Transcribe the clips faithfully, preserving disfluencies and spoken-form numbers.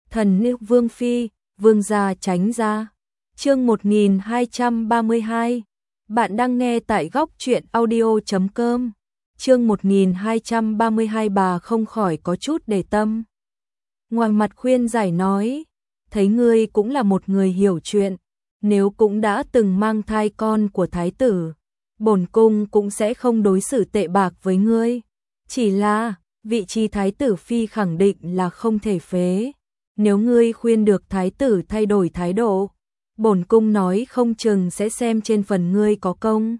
Thần nữ vương phi, vương gia tránh ra. Chương một nghìn hai trăm ba mươi hai. Bạn đang nghe tại góc truyện audio chấm com. Chương một nghìn hai trăm ba mươi hai. Bà không khỏi có chút để tâm. Ngoài mặt khuyên giải nói, thấy ngươi cũng là một người hiểu chuyện, nếu cũng đã từng mang thai con của thái tử, bổn cung cũng sẽ không đối xử tệ bạc với ngươi. Chỉ là, vị trí thái tử phi khẳng định là không thể phế. Nếu ngươi khuyên được thái tử thay đổi thái độ, bổn cung nói không chừng sẽ xem trên phần ngươi có công.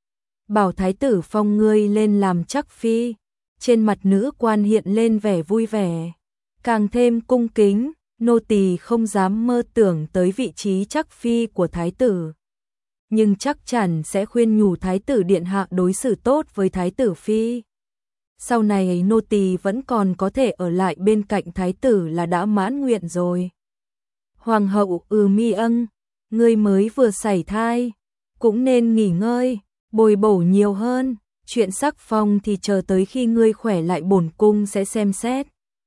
Bảo thái tử phong ngươi lên làm chắc phi. Trên mặt nữ quan hiện lên vẻ vui vẻ, càng thêm cung kính, nô tỳ không dám mơ tưởng tới vị trí chắc phi của thái tử. Nhưng chắc chắn sẽ khuyên nhủ thái tử điện hạ đối xử tốt với thái tử phi. Sau này nô tỳ vẫn còn có thể ở lại bên cạnh thái tử là đã mãn nguyện rồi. Hoàng hậu ừ mi âng, ngươi mới vừa sảy thai, cũng nên nghỉ ngơi, bồi bổ nhiều hơn, chuyện sắc phong thì chờ tới khi ngươi khỏe lại bổn cung sẽ xem xét.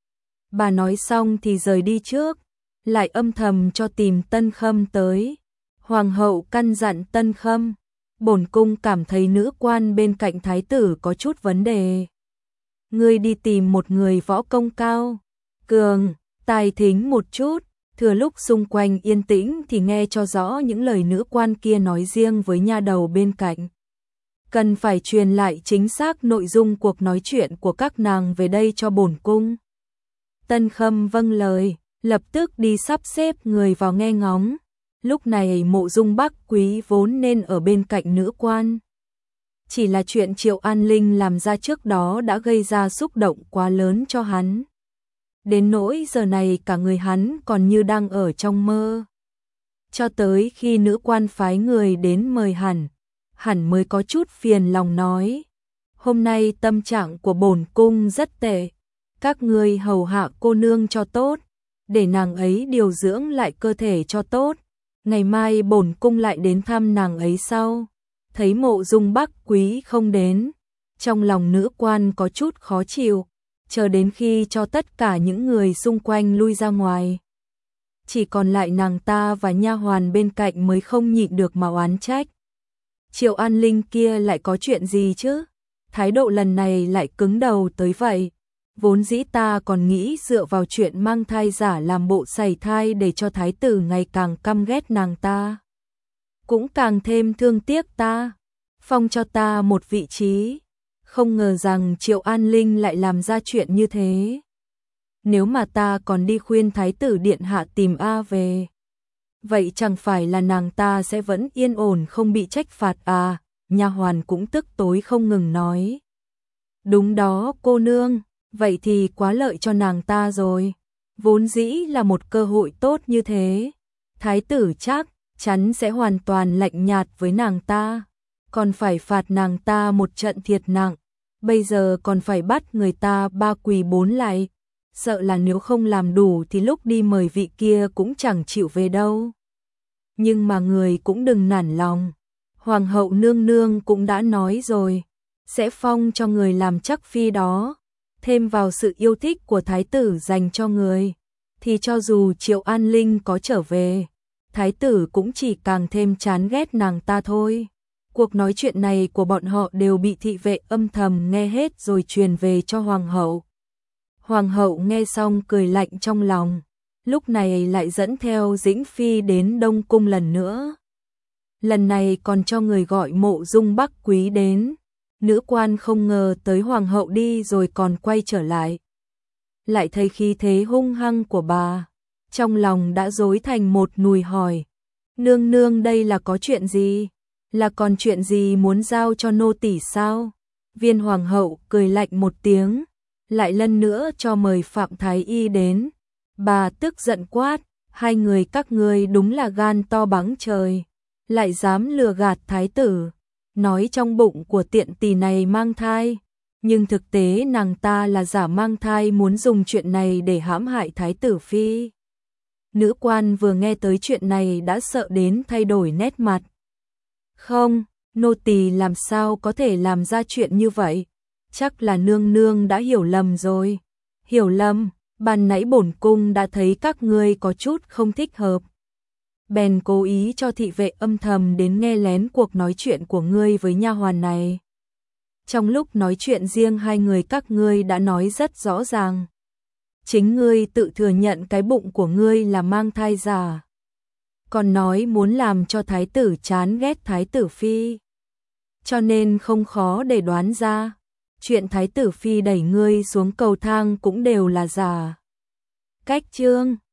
Bà nói xong thì rời đi trước, lại âm thầm cho tìm Tân Khâm tới. Hoàng hậu căn dặn Tân Khâm, bổn cung cảm thấy nữ quan bên cạnh thái tử có chút vấn đề. Ngươi đi tìm một người võ công cao, cường, tài thính một chút, thừa lúc xung quanh yên tĩnh thì nghe cho rõ những lời nữ quan kia nói riêng với nha đầu bên cạnh. Cần phải truyền lại chính xác nội dung cuộc nói chuyện của các nàng về đây cho bổn cung. Tân Khâm vâng lời, lập tức đi sắp xếp người vào nghe ngóng. Lúc này Mộ Dung Bắc Quý vốn nên ở bên cạnh nữ quan. Chỉ là chuyện Triệu An Linh làm ra trước đó đã gây ra xúc động quá lớn cho hắn. Đến nỗi giờ này cả người hắn còn như đang ở trong mơ. Cho tới khi nữ quan phái người đến mời hẳn, hẳn mới có chút phiền lòng nói. Hôm nay tâm trạng của bổn cung rất tệ. Các ngươi hầu hạ cô nương cho tốt, để nàng ấy điều dưỡng lại cơ thể cho tốt. Ngày mai bổn cung lại đến thăm nàng ấy sau. Thấy Mộ Dung Bắc Quý không đến, trong lòng nữ quan có chút khó chịu, chờ đến khi cho tất cả những người xung quanh lui ra ngoài. Chỉ còn lại nàng ta và nha hoàn bên cạnh mới không nhịn được mà oán trách. Triệu An Linh kia lại có chuyện gì chứ? Thái độ lần này lại cứng đầu tới vậy. Vốn dĩ ta còn nghĩ dựa vào chuyện mang thai giả làm bộ sảy thai để cho thái tử ngày càng căm ghét nàng ta. Cũng càng thêm thương tiếc ta, phong cho ta một vị trí. Không ngờ rằng Triệu An Linh lại làm ra chuyện như thế. Nếu mà ta còn đi khuyên thái tử điện hạ tìm A về, vậy chẳng phải là nàng ta sẽ vẫn yên ổn không bị trách phạt à? Nha hoàn cũng tức tối không ngừng nói. Đúng đó cô nương, vậy thì quá lợi cho nàng ta rồi. Vốn dĩ là một cơ hội tốt như thế. Thái tử chắc chắn sẽ hoàn toàn lạnh nhạt với nàng ta, còn phải phạt nàng ta một trận thiệt nặng. Bây giờ còn phải bắt người ta ba quỳ bốn lạy. Sợ là nếu không làm đủ thì lúc đi mời vị kia cũng chẳng chịu về đâu. Nhưng mà người cũng đừng nản lòng. Hoàng hậu nương nương cũng đã nói rồi, sẽ phong cho người làm chắc phi đó. Thêm vào sự yêu thích của thái tử dành cho người, thì cho dù Triệu An Linh có trở về, thái tử cũng chỉ càng thêm chán ghét nàng ta thôi. Cuộc nói chuyện này của bọn họ đều bị thị vệ âm thầm nghe hết rồi truyền về cho hoàng hậu. Hoàng hậu nghe xong cười lạnh trong lòng, lúc này lại dẫn theo Dĩnh Phi đến Đông Cung lần nữa. Lần này còn cho người gọi Mộ Dung Bắc Quý đến. Nữ quan không ngờ tới hoàng hậu đi rồi còn quay trở lại. Lại thấy khí thế hung hăng của bà, trong lòng đã rối thành một nùi hỏi. Nương nương đây là có chuyện gì? Là còn chuyện gì muốn giao cho nô tỳ sao? Viên hoàng hậu cười lạnh một tiếng, lại lần nữa cho mời Phạm Thái Y đến. Bà tức giận quát, hai người các ngươi đúng là gan to bằng trời, lại dám lừa gạt thái tử. Nói trong bụng của tiện tỳ này mang thai, nhưng thực tế nàng ta là giả mang thai muốn dùng chuyện này để hãm hại thái tử phi. Nữ quan vừa nghe tới chuyện này đã sợ đến thay đổi nét mặt. Không, nô tỳ làm sao có thể làm ra chuyện như vậy? Chắc là nương nương đã hiểu lầm rồi. Hiểu lầm, ban nãy bổn cung đã thấy các ngươi có chút không thích hợp. Bèn cố ý cho thị vệ âm thầm đến nghe lén cuộc nói chuyện của ngươi với nha hoàn này. Trong lúc nói chuyện riêng hai người các ngươi đã nói rất rõ ràng. Chính ngươi tự thừa nhận cái bụng của ngươi là mang thai giả. Còn nói muốn làm cho thái tử chán ghét thái tử phi. Cho nên không khó để đoán ra. Chuyện thái tử phi đẩy ngươi xuống cầu thang cũng đều là giả. Cách chương